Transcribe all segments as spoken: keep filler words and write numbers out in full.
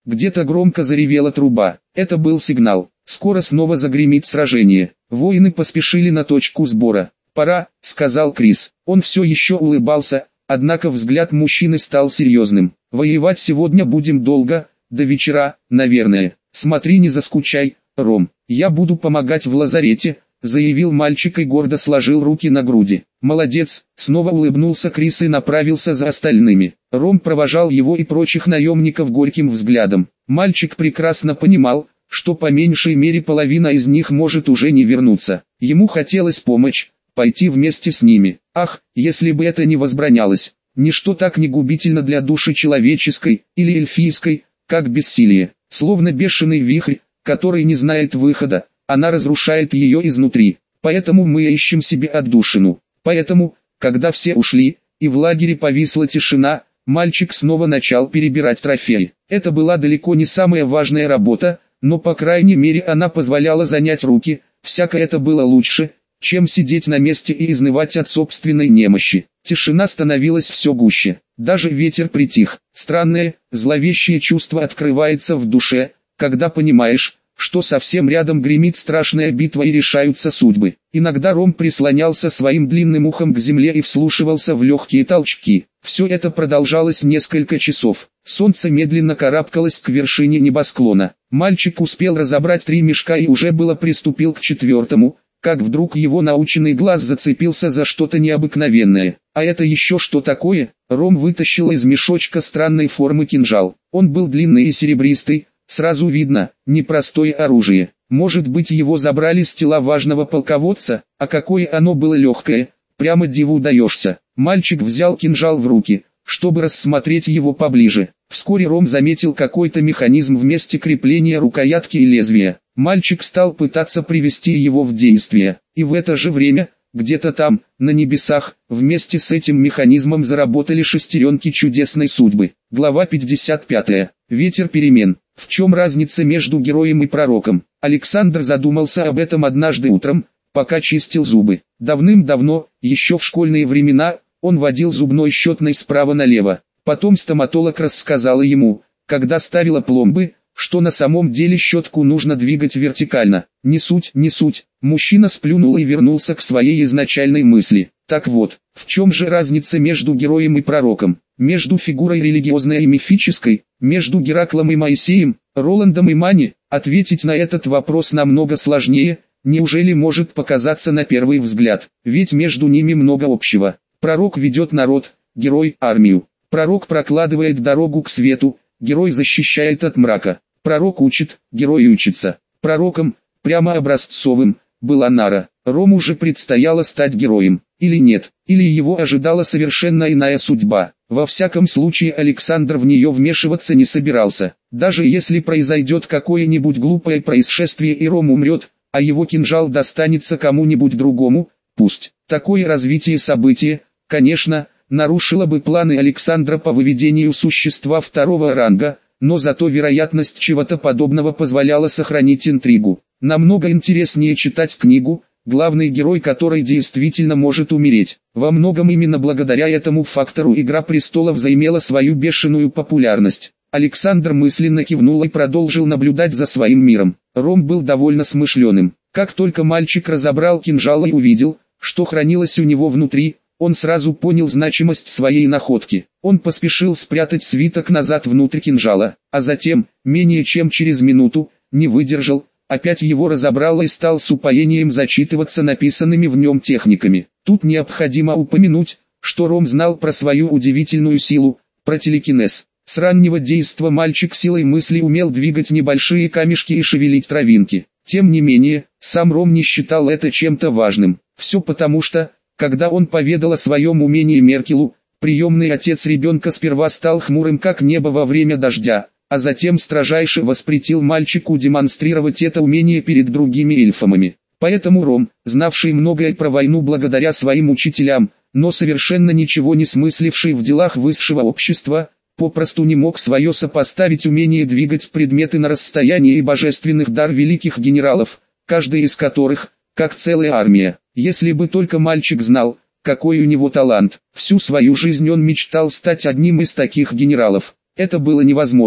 Где-то громко заревела труба. Это был сигнал. Скоро снова загремит сражение. Воины поспешили на точку сбора. «Пора», — сказал Крис. Он все еще улыбался, однако взгляд мужчины стал серьезным. «Воевать сегодня будем долго, до вечера, наверное. Смотри, не заскучай, Ром. Я буду помогать в лазарете», — заявил мальчик и гордо сложил руки на груди. «Молодец», — снова улыбнулся Крис и направился за остальными. Ром провожал его и прочих наемников горьким взглядом. Мальчик прекрасно понимал, что по меньшей мере половина из них может уже не вернуться. Ему хотелось помочь, пойти вместе с ними. Ах, если бы это не возбранялось. Ничто так не губительно для души человеческой или эльфийской, как бессилие. Словно бешеный вихрь, который не знает выхода, она разрушает ее изнутри. Поэтому мы ищем себе отдушину. Поэтому, когда все ушли, и в лагере повисла тишина, мальчик снова начал перебирать трофеи. Это была далеко не самая важная работа, но по крайней мере она позволяла занять руки, всяко это было лучше, чем сидеть на месте и изнывать от собственной немощи. Тишина становилась все гуще, даже ветер притих. Странное, зловещее чувство открывается в душе, когда понимаешь, что совсем рядом гремит страшная битва и решаются судьбы. Иногда Ром прислонялся своим длинным ухом к земле и вслушивался в легкие толчки. Все это продолжалось несколько часов. Солнце медленно карабкалось к вершине небосклона. Мальчик успел разобрать три мешка и уже было приступил к четвертому, как вдруг его наученный глаз зацепился за что-то необыкновенное. А это еще что такое? Ром вытащил из мешочка странной формы кинжал. Он был длинный и серебристый, сразу видно, непростое оружие. Может быть, его забрали с тела важного полководца, а какое оно было легкое, прямо диву даешься. Мальчик взял кинжал в руки, чтобы рассмотреть его поближе. Вскоре Ром заметил какой-то механизм в месте крепления рукоятки и лезвия. Мальчик стал пытаться привести его в действие, и в это же время, где-то там, на небесах, вместе с этим механизмом заработали шестеренки чудесной судьбы. Глава пятьдесят пятая. Ветер перемен. В чем разница между героем и пророком? Александр задумался об этом однажды утром, пока чистил зубы. Давным-давно, еще в школьные времена, он водил зубной щетной справа налево. Потом стоматолог рассказала ему, когда ставила пломбы, что на самом деле щетку нужно двигать вертикально. Не суть, не суть. Мужчина сплюнул и вернулся к своей изначальной мысли. Так вот, в чем же разница между героем и пророком? Между фигурой религиозной и мифической, между Гераклом и Моисеем, Роландом и Мани? Ответить на этот вопрос намного сложнее, неужели может показаться на первый взгляд, ведь между ними много общего. Пророк ведет народ, герой – армию. Пророк прокладывает дорогу к свету, герой защищает от мрака. Пророк учит, герой учится. Пророком, прямо образцовым, была Нара. Рому же предстояло стать героем. Или нет, или его ожидала совершенно иная судьба. Во всяком случае Александр в нее вмешиваться не собирался. Даже если произойдет какое-нибудь глупое происшествие и Ром умрет, а его кинжал достанется кому-нибудь другому, пусть. Такое развитие события, конечно, нарушило бы планы Александра по выведению существа второго ранга, но зато вероятность чего-то подобного позволяла сохранить интригу. Намного интереснее читать книгу, главный герой которой действительно может умереть. Во многом именно благодаря этому фактору «Игра престолов» заимела свою бешеную популярность. Александр мысленно кивнул и продолжил наблюдать за своим миром. Ром был довольно смышленым. Как только мальчик разобрал кинжал и увидел, что хранилось у него внутри, он сразу понял значимость своей находки. Он поспешил спрятать свиток назад внутрь кинжала, а затем, менее чем через минуту, не выдержал, опять его разобрал и стал с упоением зачитываться написанными в нем техниками. Тут необходимо упомянуть, что Ром знал про свою удивительную силу, про телекинез. С раннего действа мальчик силой мысли умел двигать небольшие камешки и шевелить травинки. Тем не менее, сам Ром не считал это чем-то важным. Все потому что, когда он поведал о своем умении Меркелу, приемный отец ребенка сперва стал хмурым как небо во время дождя, а затем строжайше воспретил мальчику демонстрировать это умение перед другими эльфамами. Поэтому Ром, знавший многое про войну благодаря своим учителям, но совершенно ничего не смысливший в делах высшего общества, попросту не мог свое сопоставить умение двигать предметы на расстоянии и божественных дар великих генералов, каждый из которых, как целая армия. Если бы только мальчик знал, какой у него талант. Всю свою жизнь он мечтал стать одним из таких генералов. Это было невозможно.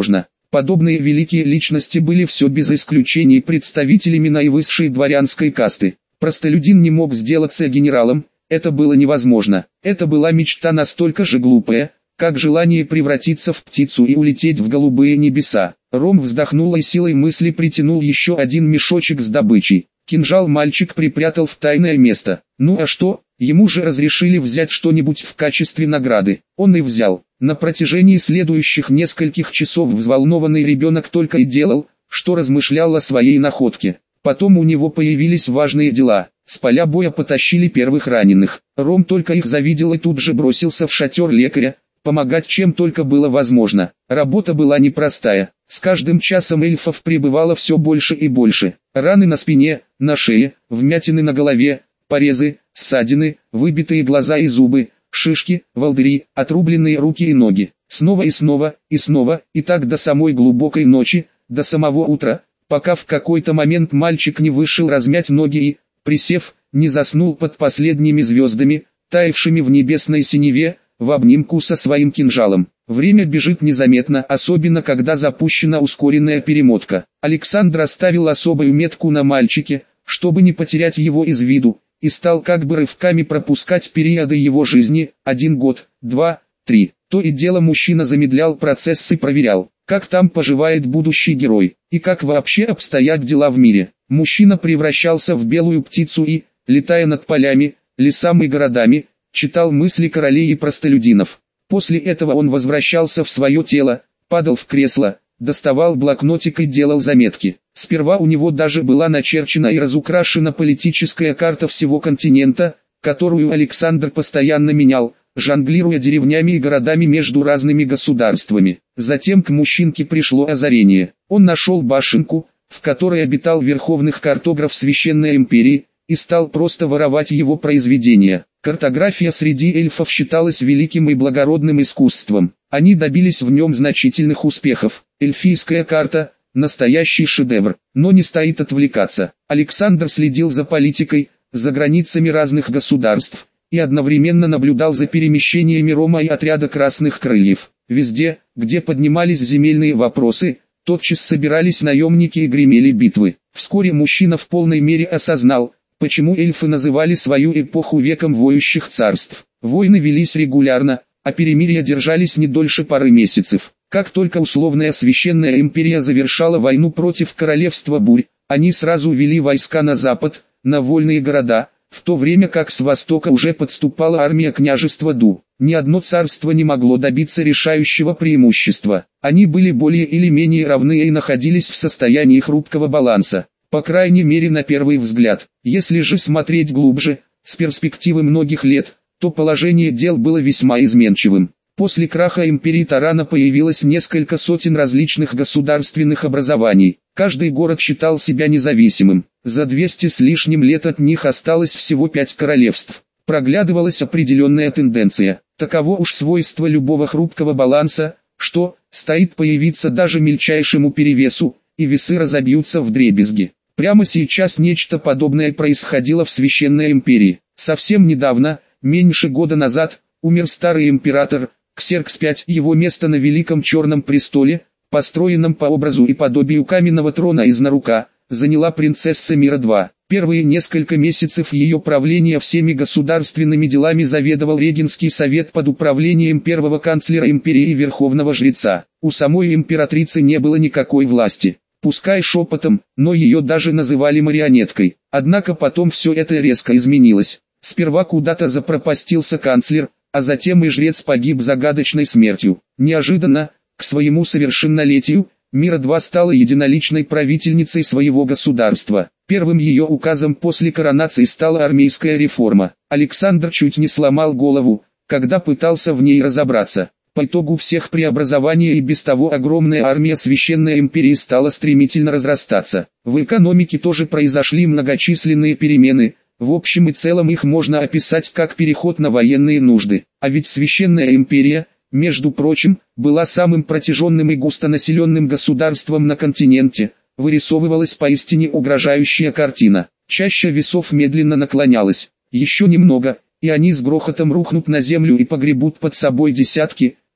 Подобные великие личности были все без исключений представителями наивысшей дворянской касты. Простолюдин не мог сделаться генералом, это было невозможно. Это была мечта настолько же глупая, как желание превратиться в птицу и улететь в голубые небеса. Ром вздохнул и силой мысли притянул еще один мешочек с добычей. Кинжал мальчик припрятал в тайное место. Ну а что, ему же разрешили взять что-нибудь в качестве награды. Он и взял. На протяжении следующих нескольких часов взволнованный ребенок только и делал, что размышлял о своей находке. Потом у него появились важные дела. С поля боя потащили первых раненых. Ром только их завидел и тут же бросился в шатер лекаря, помогать чем только было возможно. Работа была непростая. С каждым часом эльфов прибывало все больше и больше. Раны на спине, на шее, вмятины на голове, порезы, ссадины, выбитые глаза и зубы, шишки, волдыри, отрубленные руки и ноги. Снова и снова, и снова, и так до самой глубокой ночи, до самого утра, пока в какой-то момент мальчик не вышел размять ноги и, присев, не заснул под последними звездами, таявшими в небесной синеве, в обнимку со своим кинжалом. Время бежит незаметно, особенно когда запущена ускоренная перемотка. Александр оставил особую метку на мальчике, чтобы не потерять его из виду, и стал как бы рывками пропускать периоды его жизни, один год, два, три. То и дело мужчина замедлял процесс и проверял, как там поживает будущий герой, и как вообще обстоят дела в мире. Мужчина превращался в белую птицу и, летая над полями, лесами и городами, читал мысли королей и простолюдинов. После этого он возвращался в свое тело, падал в кресло, доставал блокнотик и делал заметки. Сперва у него даже была начерчена и разукрашена политическая карта всего континента, которую Александр постоянно менял, жонглируя деревнями и городами между разными государствами. Затем к мужчинке пришло озарение. Он нашел башенку, в которой обитал верховный картограф Священной Империи, и стал просто воровать его произведения. Картография среди эльфов считалась великим и благородным искусством. Они добились в нем значительных успехов. Эльфийская карта – настоящий шедевр, но не стоит отвлекаться. Александр следил за политикой, за границами разных государств, и одновременно наблюдал за перемещениями Рома и отряда Красных Крыльев. Везде, где поднимались земельные вопросы, тотчас собирались наемники и гремели битвы. Вскоре мужчина в полной мере осознал, почему эльфы называли свою эпоху веком воющих царств. Войны велись регулярно, а перемирия держались не дольше пары месяцев. Как только условная Священная Империя завершала войну против Королевства Бурь, они сразу вели войска на запад, на вольные города, в то время как с востока уже подступала армия княжества Ду. Ни одно царство не могло добиться решающего преимущества. Они были более или менее равны и находились в состоянии хрупкого баланса. По крайней мере на первый взгляд. Если же смотреть глубже, с перспективы многих лет, то положение дел было весьма изменчивым. После краха империи Тарана появилось несколько сотен различных государственных образований. Каждый город считал себя независимым. За двести с лишним лет от них осталось всего пять королевств. Проглядывалась определенная тенденция. Таково уж свойство любого хрупкого баланса, что стоит появиться даже мельчайшему перевесу, и весы разобьются вдребезги. Прямо сейчас нечто подобное происходило в Священной Империи. Совсем недавно, меньше года назад, умер старый император, Ксеркс пятый. Его место на Великом Черном Престоле, построенном по образу и подобию каменного трона из Нарука, заняла принцесса Мира-два. Первые несколько месяцев ее правления всеми государственными делами заведовал Регенский совет под управлением первого канцлера империи и верховного жреца. У самой императрицы не было никакой власти. Пускай шепотом, но ее даже называли марионеткой. Однако потом все это резко изменилось. Сперва куда-то запропастился канцлер, а затем и жрец погиб загадочной смертью. Неожиданно, к своему совершеннолетию, Мира-два стала единоличной правительницей своего государства. Первым ее указом после коронации стала армейская реформа. Александр чуть не сломал голову, когда пытался в ней разобраться. По итогу всех преобразований и без того огромная армия Священной Империи стала стремительно разрастаться. В экономике тоже произошли многочисленные перемены. В общем и целом их можно описать как переход на военные нужды. А ведь Священная Империя, между прочим, была самым протяженным и густонаселенным государством на континенте. Вырисовывалась поистине угрожающая картина. Чаща весов медленно наклонялась. Еще немного, и они с грохотом рухнут на землю и погребут под собой десятки,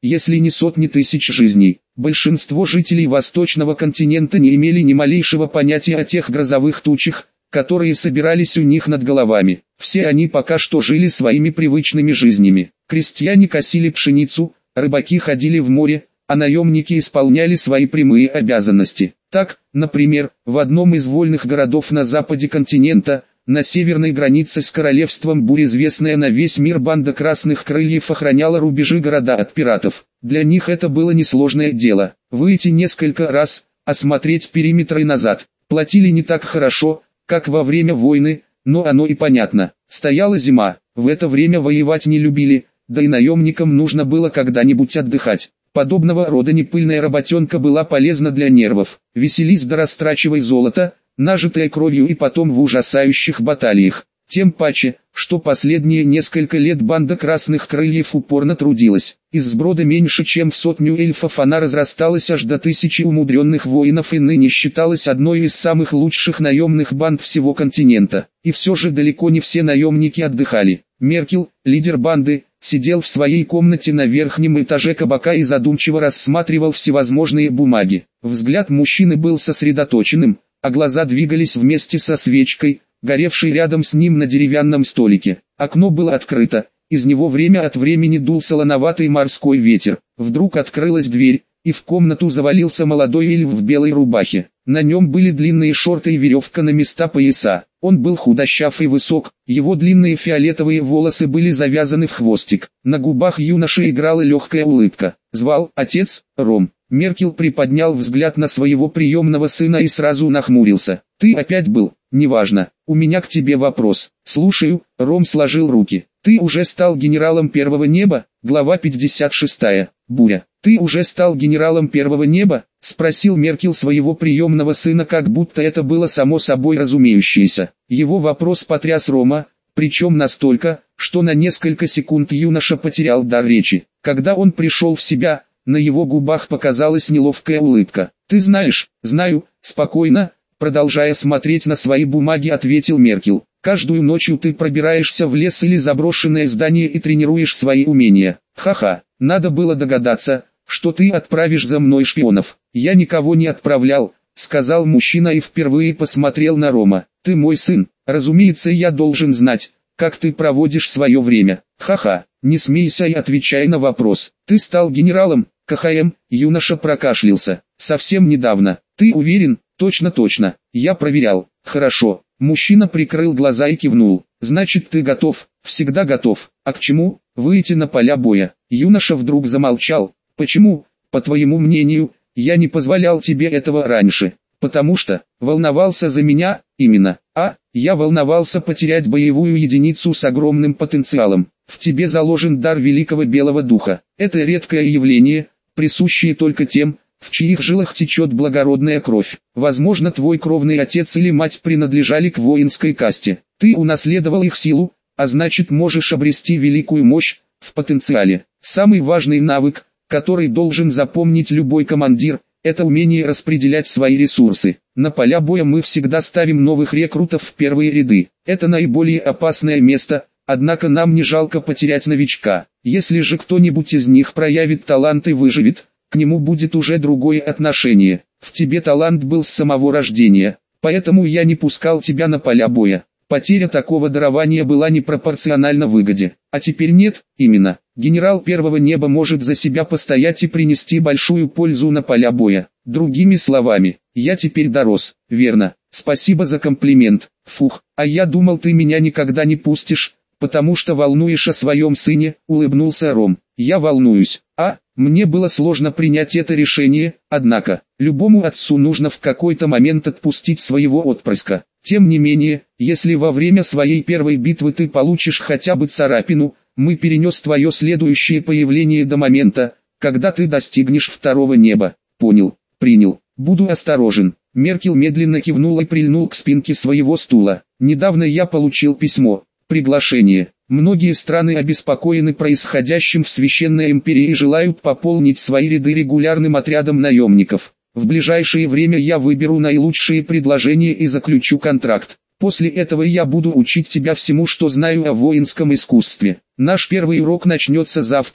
если не сотни тысяч жизней. Большинство жителей Восточного континента не имели ни малейшего понятия о тех грозовых тучах, которые собирались у них над головами. Все они пока что жили своими привычными жизнями. Крестьяне косили пшеницу, рыбаки ходили в море, а наемники исполняли свои прямые обязанности. Так, например, в одном из вольных городов на западе континента, на северной границе с королевством Бурь, известная на весь мир банда Красных Крыльев охраняла рубежи города от пиратов. Для них это было несложное дело. Выйти несколько раз, осмотреть периметр и назад. Платили не так хорошо, как во время войны, но оно и понятно. Стояла зима, в это время воевать не любили, да и наемникам нужно было когда-нибудь отдыхать. Подобного рода непыльная работенка была полезна для нервов. Веселись да растрачивай золото, нажитое кровью и потом в ужасающих баталиях. Тем паче, что последние несколько лет банда Красных Крыльев упорно трудилась. Из сброда меньше чем в сотню эльфов она разрасталась аж до тысячи умудренных воинов и ныне считалась одной из самых лучших наемных банд всего континента. И все же далеко не все наемники отдыхали. Меркел, лидер банды, сидел в своей комнате на верхнем этаже кабака и задумчиво рассматривал всевозможные бумаги. Взгляд мужчины был сосредоточенным, а глаза двигались вместе со свечкой, горевшей рядом с ним на деревянном столике. Окно было открыто, из него время от времени дул солоноватый морской ветер. Вдруг открылась дверь, и в комнату завалился молодой эльф в белой рубахе. На нем были длинные шорты и веревка на места пояса. Он был худощав и высок, его длинные фиолетовые волосы были завязаны в хвостик. На губах юноши играла легкая улыбка. Звал отец, Ром. Меркел приподнял взгляд на своего приемного сына и сразу нахмурился. «Ты опять был? Неважно. У меня к тебе вопрос». «Слушаю», — Ром сложил руки. «Ты уже стал генералом первого неба?» Глава пятьдесят шесть. Буря. «Ты уже стал генералом первого неба?» — спросил Меркел своего приемного сына, как будто это было само собой разумеющееся. Его вопрос потряс Рома, причем настолько, что на несколько секунд юноша потерял дар речи. Когда он пришел в себя, на его губах показалась неловкая улыбка. «Ты знаешь?» «Знаю», — спокойно, продолжая смотреть на свои бумаги, ответил Меркел. «Каждую ночью ты пробираешься в лес или заброшенное здание и тренируешь свои умения». «Ха-ха, надо было догадаться, что ты отправишь за мной шпионов». «Я никого не отправлял», — сказал мужчина и впервые посмотрел на Рома. «Ты мой сын, разумеется, я должен знать, как ты проводишь свое время». «Ха-ха, не смейся и отвечай на вопрос. Ты стал генералом?» «КХМ», юноша прокашлялся. «Совсем недавно. Ты уверен?» «Точно-точно. Я проверял». «Хорошо». Мужчина прикрыл глаза и кивнул. «Значит, ты готов?» «Всегда готов. А к чему?» «Выйти на поля боя». Юноша вдруг замолчал. «Почему, по твоему мнению, я не позволял тебе этого раньше?» «Потому что, волновался за меня, именно. А, я волновался потерять боевую единицу с огромным потенциалом. В тебе заложен дар великого белого духа. Это редкое явление, присущее только тем, в чьих жилах течет благородная кровь. Возможно, твой кровный отец или мать принадлежали к воинской касте. Ты унаследовал их силу, а значит можешь обрести великую мощь в потенциале. Самый важный навык, который должен запомнить любой командир, это умение распределять свои ресурсы. На поля боя мы всегда ставим новых рекрутов в первые ряды. Это наиболее опасное место, однако нам не жалко потерять новичка. Если же кто-нибудь из них проявит талант и выживет, к нему будет уже другое отношение. В тебе талант был с самого рождения, поэтому я не пускал тебя на поля боя. Потеря такого дарования была непропорциональна выгоде. А теперь нет, именно. Генерал первого неба может за себя постоять и принести большую пользу на поля боя. Другими словами, я теперь дорос, верно? Спасибо за комплимент. Фух, а я думал, ты меня никогда не пустишь, потому что волнуешь о своем сыне, улыбнулся Ром. Я волнуюсь, а, мне было сложно принять это решение, однако, любому отцу нужно в какой-то момент отпустить своего отпрыска. Тем не менее, если во время своей первой битвы ты получишь хотя бы царапину, мы перенес твое следующее появление до момента, когда ты достигнешь второго неба. Понял, принял, буду осторожен. Меркел медленно кивнул и прильнул к спинке своего стула. Недавно я получил письмо, приглашение. Многие страны обеспокоены происходящим в Священной Империи и желают пополнить свои ряды регулярным отрядом наемников. В ближайшее время я выберу наилучшие предложения и заключу контракт. После этого я буду учить тебя всему, что знаю о воинском искусстве. Наш первый урок начнется завтра,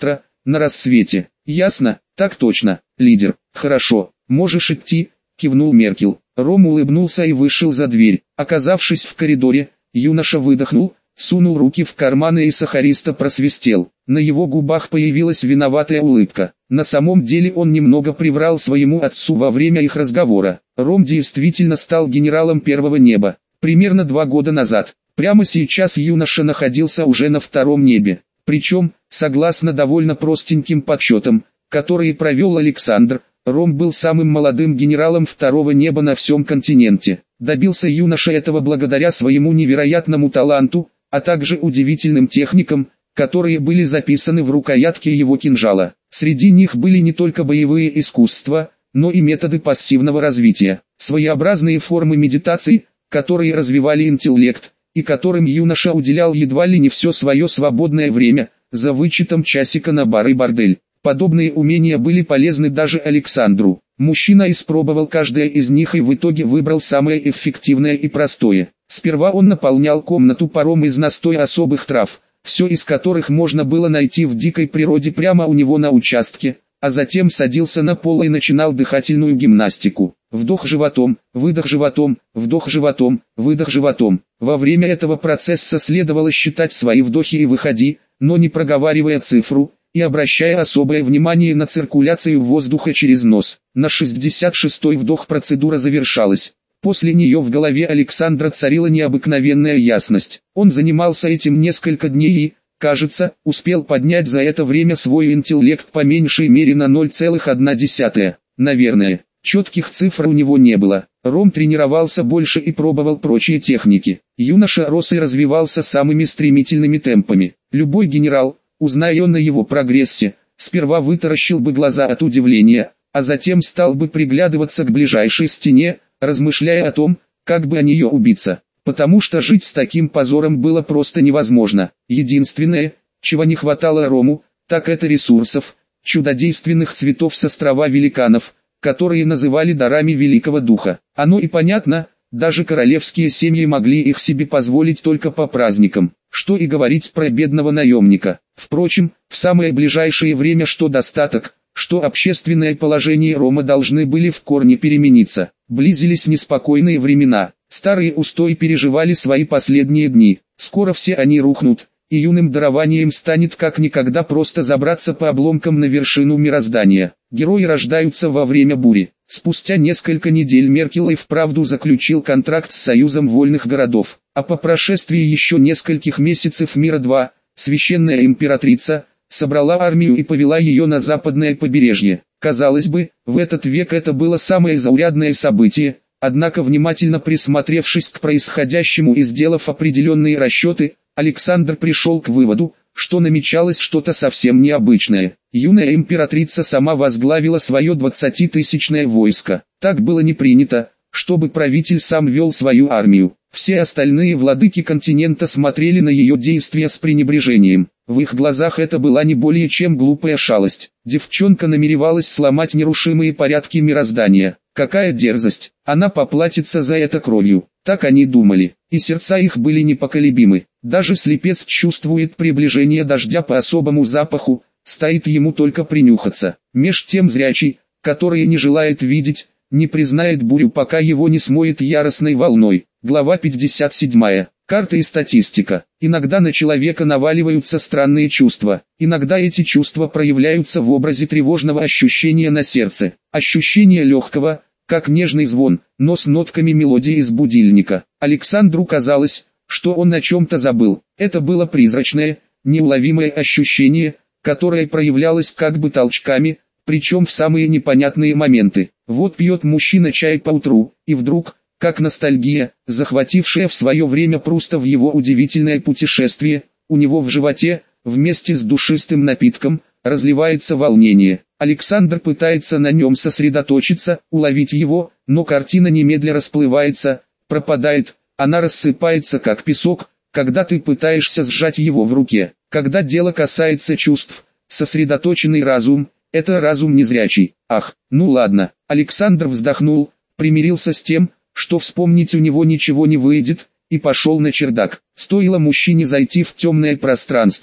на рассвете. Ясно? Так точно, лидер. Хорошо, можешь идти, кивнул Меркел. Ром улыбнулся и вышел за дверь. Оказавшись в коридоре, юноша выдохнул, сунул руки в карманы и сахаристо просвистел. На его губах появилась виноватая улыбка. На самом деле он немного приврал своему отцу во время их разговора. Ром действительно стал генералом первого неба. Примерно два года назад. Прямо сейчас юноша находился уже на втором небе. Причем, согласно довольно простеньким подсчетам, которые провел Александр, Ром был самым молодым генералом второго неба на всем континенте. Добился юноша этого благодаря своему невероятному таланту, а также удивительным техникам, которые были записаны в рукоятке его кинжала. Среди них были не только боевые искусства, но и методы пассивного развития, своеобразные формы медитации, которые развивали интеллект, и которым юноша уделял едва ли не все свое свободное время, за вычетом часика на бар и бордель. Подобные умения были полезны даже Александру. Мужчина испробовал каждое из них и в итоге выбрал самое эффективное и простое. Сперва он наполнял комнату паром из настоя особых трав, все из которых можно было найти в дикой природе прямо у него на участке, а затем садился на пол и начинал дыхательную гимнастику. Вдох животом, выдох животом, вдох животом, выдох животом. Во время этого процесса следовало считать свои вдохи и выходи, но не проговаривая цифру, и обращая особое внимание на циркуляцию воздуха через нос. На шестьдесят шестой вдох процедура завершалась. После нее в голове Александра царила необыкновенная ясность. Он занимался этим несколько дней и, кажется, успел поднять за это время свой интеллект по меньшей мере на ноль целых одна десятая. Наверное, четких цифр у него не было. Ром тренировался больше и пробовал прочие техники. Юноша рос и развивался самыми стремительными темпами. Любой генерал, узная на его прогрессе, сперва вытаращил бы глаза от удивления, а затем стал бы приглядываться к ближайшей стене, размышляя о том, как бы о нее убиться. Потому что жить с таким позором было просто невозможно. Единственное, чего не хватало Рому, так это ресурсов, чудодейственных цветов с острова великанов, которые называли дарами Великого Духа. Оно и понятно, даже королевские семьи могли их себе позволить только по праздникам. Что и говорить про бедного наемника. Впрочем, в самое ближайшее время что достаток, что общественное положение Рома должны были в корне перемениться. Близились неспокойные времена. Старые устои переживали свои последние дни. Скоро все они рухнут, и юным дарованием станет как никогда просто забраться по обломкам на вершину мироздания. Герои рождаются во время бури. Спустя несколько недель Меркел и вправду заключил контракт с Союзом вольных городов. А по прошествии еще нескольких месяцев мира-два, священная императрица собрала армию и повела ее на западное побережье. Казалось бы, в этот век это было самое заурядное событие, однако внимательно присмотревшись к происходящему и сделав определенные расчеты, Александр пришел к выводу, что намечалось что-то совсем необычное. Юная императрица сама возглавила свое двадцатитысячное войско. Так было не принято, чтобы правитель сам вел свою армию. Все остальные владыки континента смотрели на ее действия с пренебрежением. В их глазах это была не более чем глупая шалость. Девчонка намеревалась сломать нерушимые порядки мироздания. Какая дерзость! Она поплатится за это кровью. Так они думали, и сердца их были непоколебимы. Даже слепец чувствует приближение дождя по особому запаху, стоит ему только принюхаться. Меж тем зрячий, который не желает видеть, не признает бурю, пока его не смоет яростной волной. Глава пятьдесят седьмая. Карта и статистика. Иногда на человека наваливаются странные чувства. Иногда эти чувства проявляются в образе тревожного ощущения на сердце. Ощущение легкого, как нежный звон, но с нотками мелодии из будильника. Александру казалось, что он о чем-то забыл. Это было призрачное, неуловимое ощущение, которое проявлялось как бы толчками, причем в самые непонятные моменты. Вот пьет мужчина чай поутру, и вдруг, как ностальгия, захватившая в свое время Пруста в его удивительное путешествие, у него в животе, вместе с душистым напитком, разливается волнение. Александр пытается на нем сосредоточиться, уловить его, но картина немедля расплывается, пропадает, она рассыпается как песок, когда ты пытаешься сжать его в руке. Когда дело касается чувств, сосредоточенный разум, это разум незрячий. Ах, ну ладно. Александр вздохнул, примирился с тем, что вспомнить у него ничего не выйдет, и пошел на чердак. Стоило мужчине зайти в темное пространство,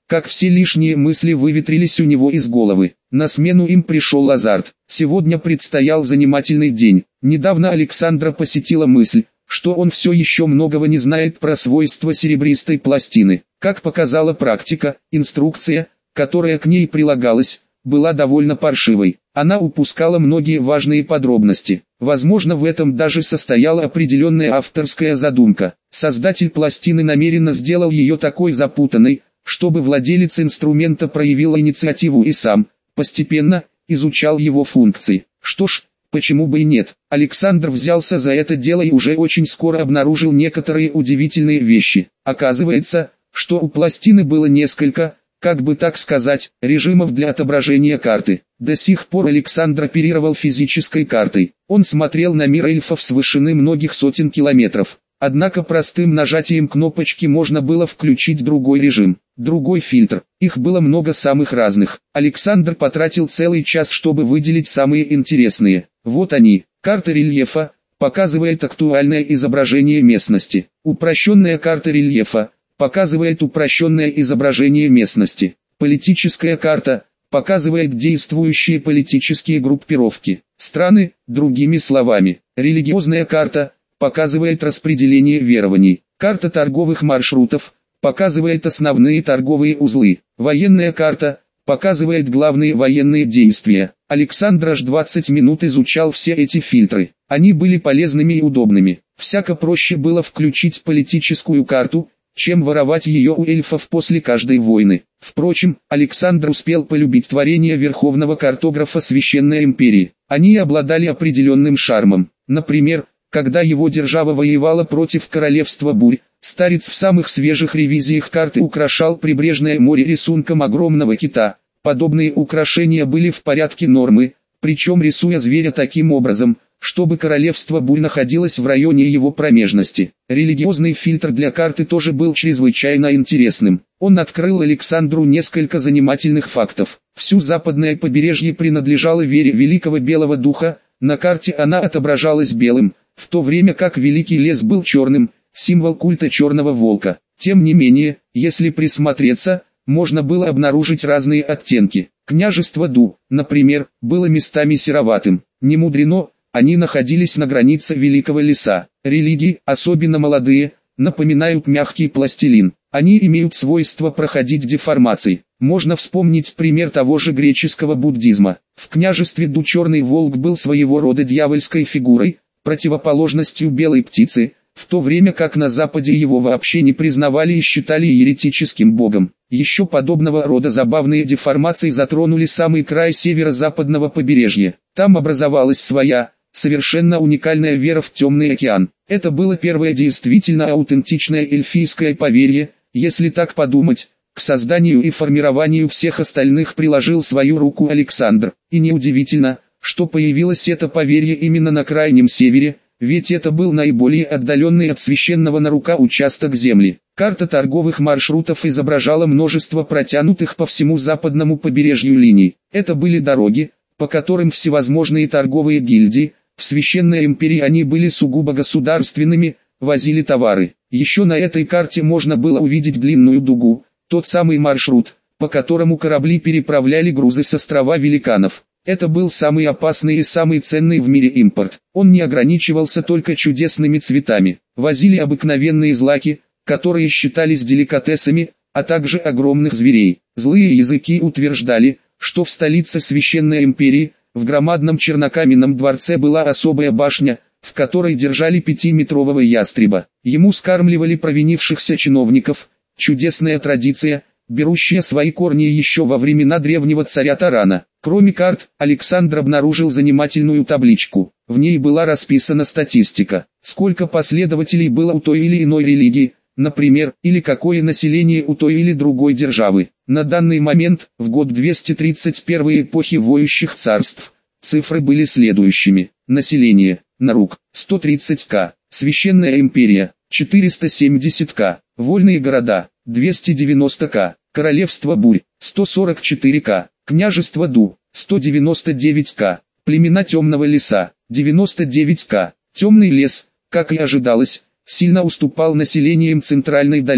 как все лишние мысли выветрились у него из головы. На смену им пришел азарт. Сегодня предстоял занимательный день. Недавно Александра посетила мысль, что он все еще многого не знает про свойства серебристой пластины. Как показала практика, инструкция, которая к ней прилагалась, была довольно паршивой. Она упускала многие важные подробности. Возможно, в этом даже состояла определенная авторская задумка. Создатель пластины намеренно сделал ее такой запутанной, чтобы владелец инструмента проявил инициативу и сам, постепенно, изучал его функции. Что ж, почему бы и нет? Александр взялся за это дело и уже очень скоро обнаружил некоторые удивительные вещи. Оказывается, что у пластины было несколько, как бы так сказать, режимов для отображения карты. До сих пор Александр оперировал физической картой. Он смотрел на мир эльфов с вышины многих сотен километров. Однако простым нажатием кнопочки можно было включить другой режим, другой фильтр. Их было много самых разных. Александр потратил целый час, чтобы выделить самые интересные. Вот они. Карта рельефа показывает актуальное изображение местности. Упрощенная карта рельефа показывает упрощенное изображение местности. Политическая карта показывает действующие политические группировки, страны, другими словами. Религиозная карта показывает распределение верований. Карта торговых маршрутов показывает основные торговые узлы. Военная карта показывает главные военные действия. Александр аж двадцать минут изучал все эти фильтры. Они были полезными и удобными. Всяко проще было включить политическую карту, чем воровать ее у эльфов после каждой войны. Впрочем, Александр успел полюбить творение верховного картографа Священной Империи. Они обладали определенным шармом. Например, когда его держава воевала против королевства бурь, старец в самых свежих ревизиях карты украшал прибрежное море рисунком огромного кита. Подобные украшения были в порядке нормы, причем рисуя зверя таким образом, чтобы королевство бурь находилось в районе его промежности. Религиозный фильтр для карты тоже был чрезвычайно интересным. Он открыл Александру несколько занимательных фактов. Всю западное побережье принадлежало вере Великого Белого Духа, на карте она отображалась белым, в то время как Великий Лес был черным, символ культа Черного Волка. Тем не менее, если присмотреться, можно было обнаружить разные оттенки. Княжество Ду, например, было местами сероватым. Не мудрено, они находились на границе Великого Леса. Религии, особенно молодые, напоминают мягкий пластилин. Они имеют свойство проходить деформации. Можно вспомнить пример того же греческого буддизма. В княжестве Ду черный волк был своего рода дьявольской фигурой, противоположностью белой птицы, в то время как на Западе его вообще не признавали и считали еретическим богом. Еще подобного рода забавные деформации затронули самый край северо-западного побережья. Там образовалась своя, совершенно уникальная вера в темный океан. Это было первое действительно аутентичное эльфийское поверье, если так подумать. К созданию и формированию всех остальных приложил свою руку Александр. И неудивительно, что появилось это поверье именно на крайнем севере, ведь это был наиболее отдаленный от священного на рука участок земли. Карта торговых маршрутов изображала множество протянутых по всему западному побережью линий. Это были дороги, по которым всевозможные торговые гильдии, в Священной Империи они были сугубо государственными, возили товары. Еще на этой карте можно было увидеть длинную дугу, тот самый маршрут, по которому корабли переправляли грузы с острова Великанов. Это был самый опасный и самый ценный в мире импорт. Он не ограничивался только чудесными цветами. Возили обыкновенные злаки, которые считались деликатесами, а также огромных зверей. Злые языки утверждали, что в столице Священной Империи, в громадном чернокаменном дворце была особая башня, в которой держали пятиметрового ястреба. Ему скармливали провинившихся чиновников, чудесная традиция, берущая свои корни еще во времена древнего царя Тарана. Кроме карт, Александр обнаружил занимательную табличку. В ней была расписана статистика, сколько последователей было у той или иной религии, например, или какое население у той или другой державы. На данный момент, в год двести тридцать первой эпохи воющих царств, цифры были следующими. Население, Нарук, сто тридцать тысяч, Священная Империя, четыреста семьдесят тысяч, вольные города, двести девяносто тысяч, Королевство Бурь, сто сорок четыре тысячи, Княжество Ду, сто девяносто девять тысяч, племена Темного Леса, девяносто девять тысяч. Темный лес, как и ожидалось, сильно уступал населением Центральной долине.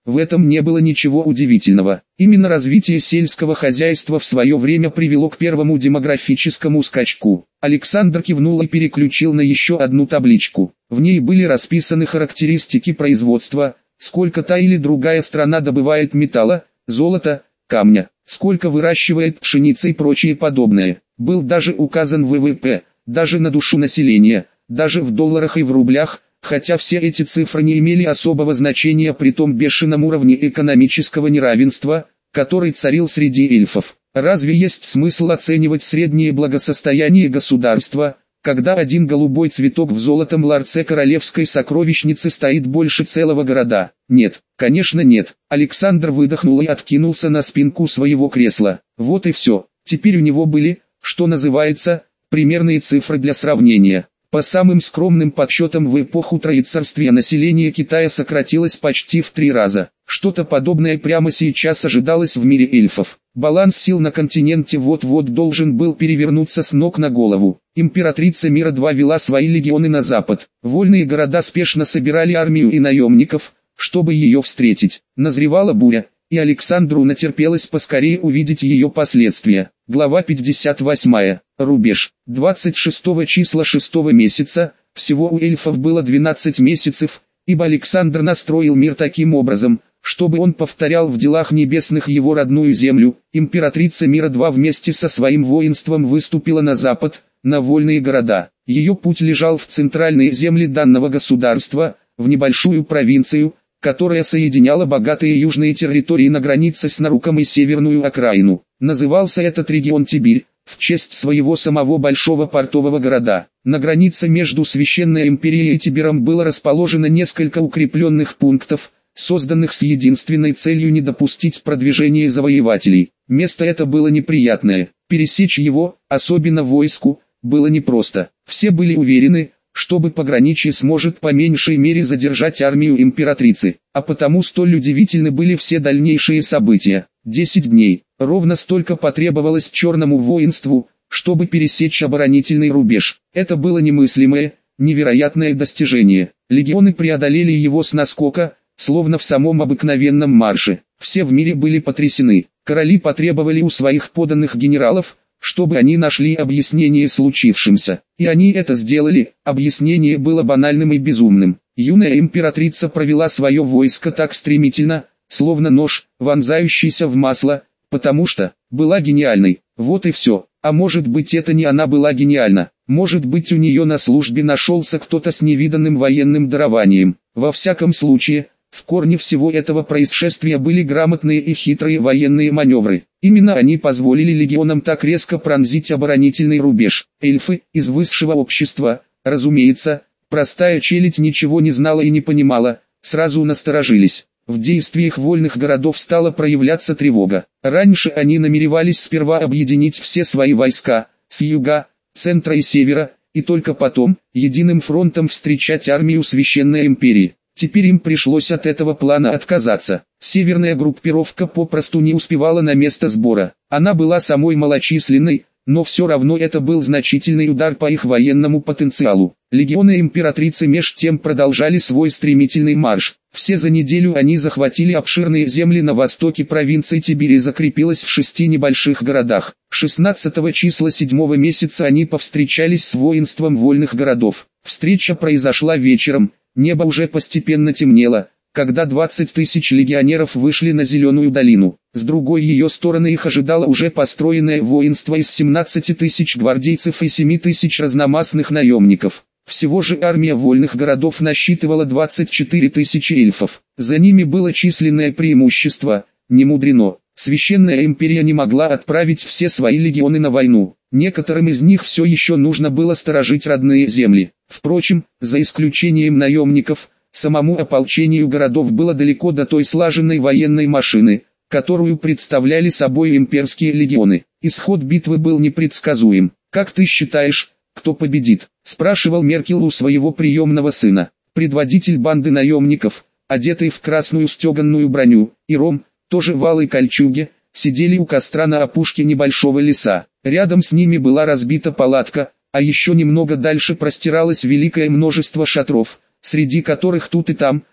В этом не было ничего удивительного. Именно развитие сельского хозяйства в свое время привело к первому демографическому скачку. Александр кивнул и переключил на еще одну табличку. В ней были расписаны характеристики производства, сколько та или другая страна добывает металла, золота, камня, сколько выращивает пшеницы и прочее подобное. Был даже указан вэ вэ пэ, даже на душу населения, даже в долларах и в рублях, хотя все эти цифры не имели особого значения при том бешеном уровне экономического неравенства, который царил среди эльфов. Разве есть смысл оценивать среднее благосостояние государства, когда один голубой цветок в золотом ларце королевской сокровищницы стоит больше целого города? Нет, конечно нет. Александр выдохнул и откинулся на спинку своего кресла. Вот и все. Теперь у него были, что называется, примерные цифры для сравнения. По самым скромным подсчетам, в эпоху Троецарствия население Китая сократилось почти в три раза. Что-то подобное прямо сейчас ожидалось в мире эльфов. Баланс сил на континенте вот-вот должен был перевернуться с ног на голову. Императрица Мира-два вела свои легионы на запад. Вольные города спешно собирали армию и наемников, чтобы ее встретить. Назревала буря, и Александру натерпелось поскорее увидеть ее последствия. Глава пятьдесят восемь. Рубеж. двадцать шестого числа шестого месяца, всего у эльфов было двенадцать месяцев, ибо Александр настроил мир таким образом, чтобы он повторял в делах небесных его родную землю. Императрица Мира-два вместе со своим воинством выступила на запад, на вольные города. Ее путь лежал в центральные земли данного государства, в небольшую провинцию, которая соединяла богатые южные территории на границе с Наруком и северную окраину. Назывался этот регион Тибирь, в честь своего самого большого портового города. На границе между Священной империей и Тибиром было расположено несколько укрепленных пунктов, созданных с единственной целью не допустить продвижения завоевателей. Место это было неприятное. Пересечь его, особенно войску, было непросто. Все были уверены, чтобы пограничье сможет по меньшей мере задержать армию императрицы, а потому столь удивительны были все дальнейшие события. Десять дней, ровно столько потребовалось черному воинству, чтобы пересечь оборонительный рубеж. Это было немыслимое, невероятное достижение. Легионы преодолели его с наскока, словно в самом обыкновенном марше. Все в мире были потрясены. Короли потребовали у своих подданных генералов, чтобы они нашли объяснение случившимся. И они это сделали. Объяснение было банальным и безумным. Юная императрица провела свое войско так стремительно, словно нож, вонзающийся в масло, потому что была гениальной. Вот и все. А может быть, это не она была гениальна. Может быть, у нее на службе нашелся кто-то с невиданным военным дарованием. Во всяком случае, в корне всего этого происшествия были грамотные и хитрые военные маневры. Именно они позволили легионам так резко пронзить оборонительный рубеж. Эльфы, из высшего общества, разумеется, простая челядь ничего не знала и не понимала, сразу насторожились. В действиях вольных городов стала проявляться тревога. Раньше они намеревались сперва объединить все свои войска, с юга, центра и севера, и только потом, единым фронтом встречать армию Священной империи. Теперь им пришлось от этого плана отказаться. Северная группировка попросту не успевала на место сбора. Она была самой малочисленной, но все равно это был значительный удар по их военному потенциалу. Легионы императрицы меж тем продолжали свой стремительный марш. Все за неделю они захватили обширные земли на востоке провинции Тибирь и закрепилась в шести небольших городах. шестнадцатого числа седьмого месяца они повстречались с воинством вольных городов. Встреча произошла вечером. Небо уже постепенно темнело, когда двадцать тысяч легионеров вышли на Зеленую долину. С другой ее стороны их ожидало уже построенное воинство из семнадцати тысяч гвардейцев и семи тысяч разномастных наемников. Всего же армия вольных городов насчитывала двадцать четыре тысячи эльфов. За ними было численное преимущество, не мудрено. Священная империя не могла отправить все свои легионы на войну. Некоторым из них все еще нужно было сторожить родные земли. Впрочем, за исключением наемников, самому ополчению городов было далеко до той слаженной военной машины, которую представляли собой имперские легионы. Исход битвы был непредсказуем. «Как ты считаешь, кто победит?» – спрашивал Меркел у своего приемного сына. Предводитель банды наемников, одетый в красную стеганную броню, и Ром, тоже в алой кольчуге, сидели у костра на опушке небольшого леса. Рядом с ними была разбита палатка, а еще немного дальше простиралось великое множество шатров, среди которых тут и там,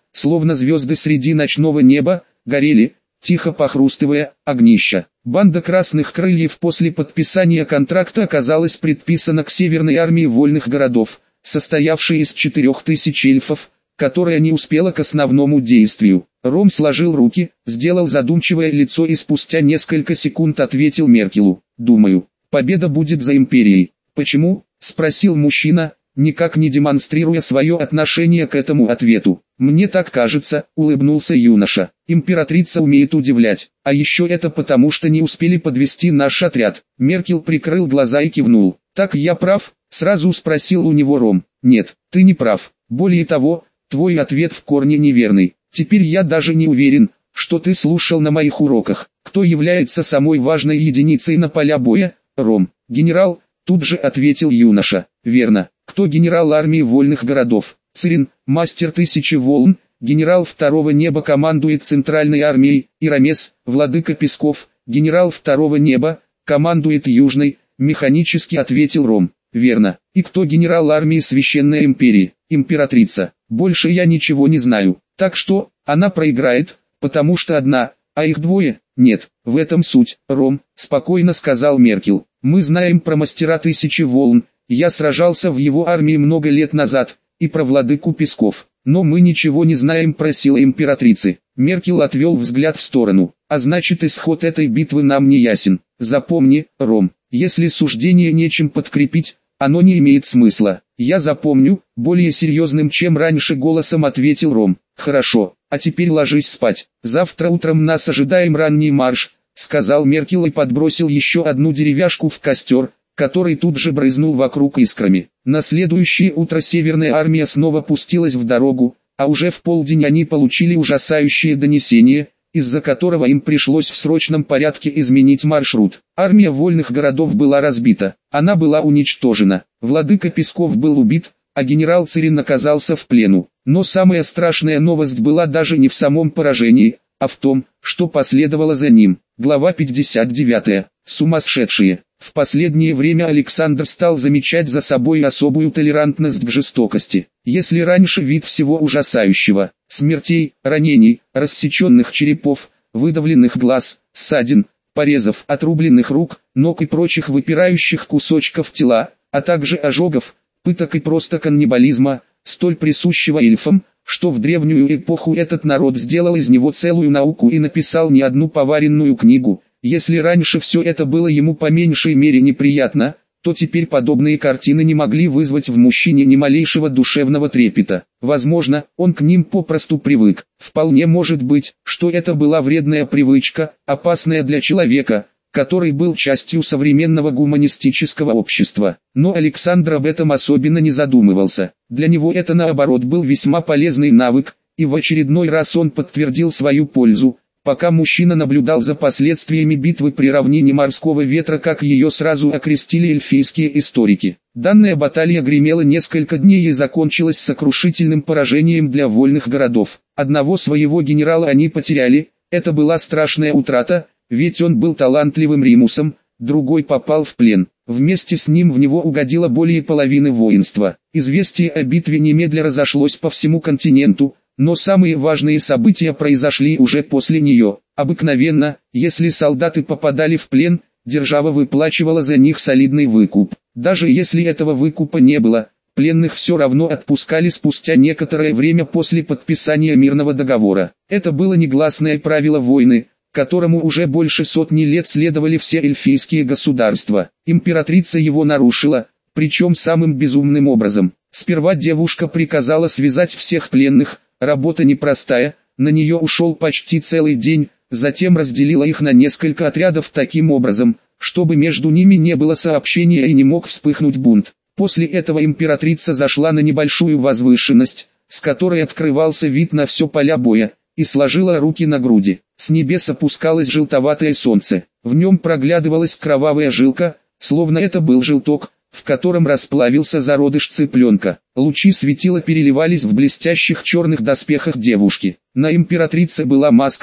словно звезды среди ночного неба, горели, тихо похрустывая, огнища. Банда Красных Крыльев после подписания контракта оказалась предписана к Северной армии вольных городов, состоявшей из четырех тысяч эльфов, которая не успела к основному действию. Ром сложил руки, сделал задумчивое лицо и спустя несколько секунд ответил Меркелу: «Думаю, победа будет за империей». «Почему?» – спросил мужчина, никак не демонстрируя свое отношение к этому ответу. «Мне так кажется», – улыбнулся юноша. «Императрица умеет удивлять, а еще это потому, что не успели подвести наш отряд». Меркел прикрыл глаза и кивнул. «Так я прав?» – сразу спросил у него Ром. «Нет, ты не прав. Более того, твой ответ в корне неверный. Теперь я даже не уверен, что ты слушал на моих уроках. Кто является самой важной единицей на поля боя?» «Ром, генерал», – тут же ответил юноша. «Верно. Кто генерал армии вольных городов?» «Цирин, мастер тысячи волн, генерал второго неба, командует центральной армией». «Ирамес, владыка песков, генерал второго неба, командует южной», – механически ответил Ром. «Верно. И кто генерал армии священной империи?» «Императрица. Больше я ничего не знаю. Так что, она проиграет, потому что одна, а их двое?» «Нет, в этом суть, Ром», – спокойно сказал Меркел. «Мы знаем про мастера тысячи волн, я сражался в его армии много лет назад, и про владыку песков, но мы ничего не знаем про силы императрицы». Меркел отвел взгляд в сторону. «А значит, исход этой битвы нам не ясен. Запомни, Ром, если суждение нечем подкрепить, оно не имеет смысла». «Я запомню», — более серьезным, чем раньше голосом ответил Ром. «Хорошо, а теперь ложись спать. Завтра утром нас ожидаем ранний марш», — сказал Меркел и подбросил еще одну деревяшку в костер, который тут же брызнул вокруг искрами. На следующее утро Северная армия снова пустилась в дорогу, а уже в полдень они получили ужасающее донесение, из-за которого им пришлось в срочном порядке изменить маршрут. Армия вольных городов была разбита, она была уничтожена, владыка Песков был убит, а генерал Цирин оказался в плену. Но самая страшная новость была даже не в самом поражении, а в том, что последовало за ним. Глава пятьдесят девять. Сумасшедшие. В последнее время Александр стал замечать за собой особую толерантность к жестокости. Если раньше вид всего ужасающего, смертей, ранений, рассеченных черепов, выдавленных глаз, ссадин, порезов, отрубленных рук, ног и прочих выпирающих кусочков тела, а также ожогов, пыток и просто каннибализма, столь присущего эльфам, что в древнюю эпоху этот народ сделал из него целую науку и написал не одну поваренную книгу. Если раньше все это было ему по меньшей мере неприятно, то теперь подобные картины не могли вызвать в мужчине ни малейшего душевного трепета. Возможно, он к ним попросту привык. Вполне может быть, что это была вредная привычка, опасная для человека, который был частью современного гуманистического общества. Но Александр об этом особенно не задумывался. Для него это наоборот был весьма полезный навык, и в очередной раз он подтвердил свою пользу, пока мужчина наблюдал за последствиями битвы при равнине морского ветра, как ее сразу окрестили эльфийские историки. Данная баталия гремела несколько дней и закончилась сокрушительным поражением для вольных городов. Одного своего генерала они потеряли, это была страшная утрата, ведь он был талантливым римусом, другой попал в плен. Вместе с ним в него угодило более половины воинства. Известие о битве немедля разошлось по всему континенту, но самые важные события произошли уже после нее. Обыкновенно, если солдаты попадали в плен, держава выплачивала за них солидный выкуп. Даже если этого выкупа не было, пленных все равно отпускали спустя некоторое время после подписания мирного договора. Это было негласное правило войны, которому уже больше сотни лет следовали все эльфийские государства. Императрица его нарушила, причем самым безумным образом. Сперва девушка приказала связать всех пленных. Работа непростая, на нее ушел почти целый день, затем разделила их на несколько отрядов таким образом, чтобы между ними не было сообщения и не мог вспыхнуть бунт. После этого императрица зашла на небольшую возвышенность, с которой открывался вид на все поля боя, и сложила руки на груди. С небес опускалось желтоватое солнце, в нем проглядывалась кровавая жилка, словно это был желток, в котором расплавился зародыш цыпленка. Лучи светила переливались в блестящих черных доспехах девушки. На императрице была маска,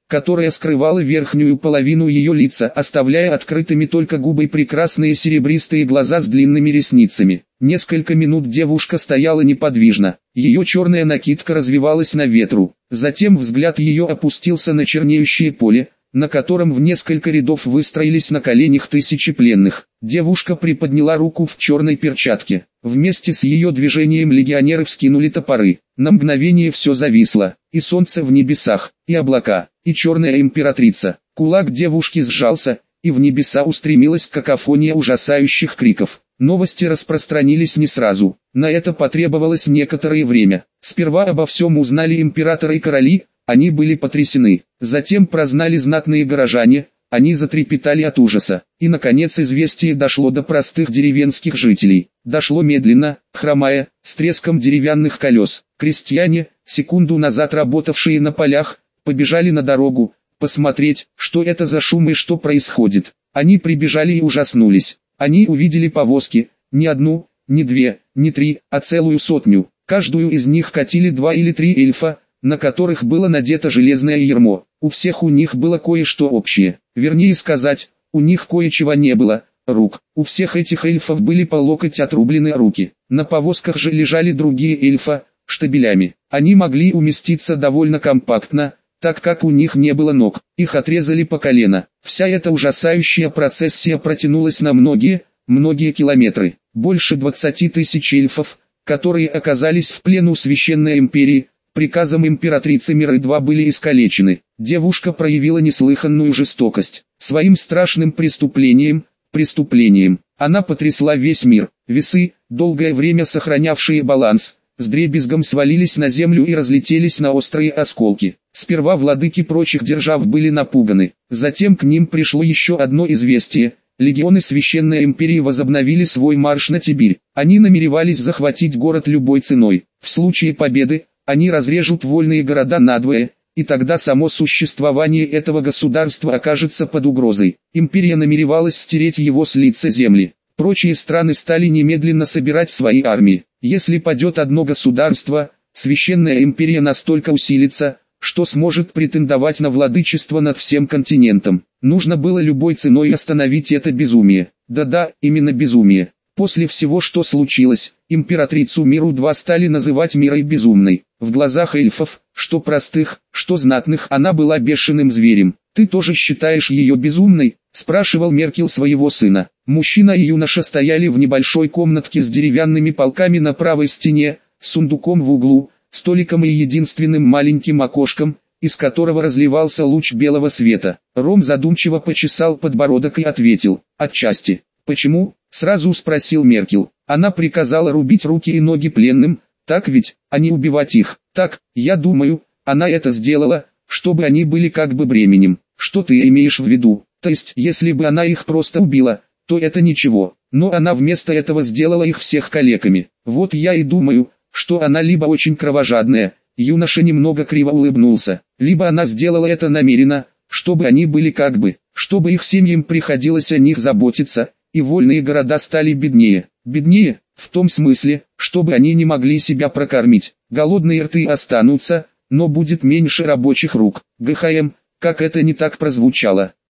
которая скрывала верхнюю половину ее лица, оставляя открытыми только губы и прекрасные серебристые глаза с длинными ресницами. Несколько минут девушка стояла неподвижно, ее черная накидка развивалась на ветру, затем взгляд ее опустился на чернеющее поле, на котором в несколько рядов выстроились на коленях тысячи пленных. Девушка приподняла руку в черной перчатке. Вместе с ее движением легионеры вскинули топоры. На мгновение все зависло, и солнце в небесах, и облака, и черная императрица. Кулак девушки сжался, и в небеса устремилась какофония ужасающих криков. Новости распространились не сразу, на это потребовалось некоторое время. Сперва обо всем узнали императоры и короли, они были потрясены. Затем прознали знатные горожане, они затрепетали от ужаса. И наконец известие дошло до простых деревенских жителей. Дошло медленно, хромая, с треском деревянных колес. Крестьяне, секунду назад работавшие на полях, побежали на дорогу, посмотреть, что это за шум и что происходит. Они прибежали и ужаснулись. Они увидели повозки, не одну, не две, не три, а целую сотню. Каждую из них катили два или три эльфа, на которых было надето железное ярмо. У всех у них было кое-что общее. Вернее сказать, у них кое-чего не было, рук. У всех этих эльфов были по локоть отрублены руки. На повозках же лежали другие эльфа, штабелями. Они могли уместиться довольно компактно, так как у них не было ног. Их отрезали по колено. Вся эта ужасающая процессия протянулась на многие, многие километры. Больше двадцати тысяч эльфов, которые оказались в плену Священной Империи, приказом императрицы Миры-два были искалечены. Девушка проявила неслыханную жестокость. Своим страшным преступлением, преступлением, она потрясла весь мир. Весы, долгое время сохранявшие баланс, с дребезгом свалились на землю и разлетелись на острые осколки. Сперва владыки прочих держав были напуганы. Затем к ним пришло еще одно известие. Легионы Священной Империи возобновили свой марш на Тибирь. Они намеревались захватить город любой ценой. В случае победы, они разрежут вольные города надвое, и тогда само существование этого государства окажется под угрозой. Империя намеревалась стереть его с лица земли. Прочие страны стали немедленно собирать свои армии. Если падет одно государство, Священная Империя настолько усилится, что сможет претендовать на владычество над всем континентом. Нужно было любой ценой остановить это безумие. Да-да, именно безумие. После всего, что случилось, императрицу Миру-два стали называть Мирой Безумной. В глазах эльфов, что простых, что знатных, она была бешеным зверем. «Ты тоже считаешь ее безумной?» – спрашивал Меркел своего сына. Мужчина и юноша стояли в небольшой комнатке с деревянными полками на правой стене, с сундуком в углу, столиком и единственным маленьким окошком, из которого разливался луч белого света. Ром задумчиво почесал подбородок и ответил: «Отчасти». «Почему?» – сразу спросил Меркел. «Она приказала рубить руки и ноги пленным, так ведь, а не убивать их?» «Так, я думаю, она это сделала, чтобы они были как бы бременем». «Что ты имеешь в виду?» «То есть, если бы она их просто убила, то это ничего, но она вместо этого сделала их всех калеками. Вот я и думаю, что она либо очень кровожадная», юноша немного криво улыбнулся, «либо она сделала это намеренно, чтобы они были как бы, чтобы их семьям приходилось о них заботиться, и вольные города стали беднее». «Беднее, в том смысле, чтобы они не могли себя прокормить. Голодные рты останутся, но будет меньше рабочих рук». ГХМ, как это не так прозвучало.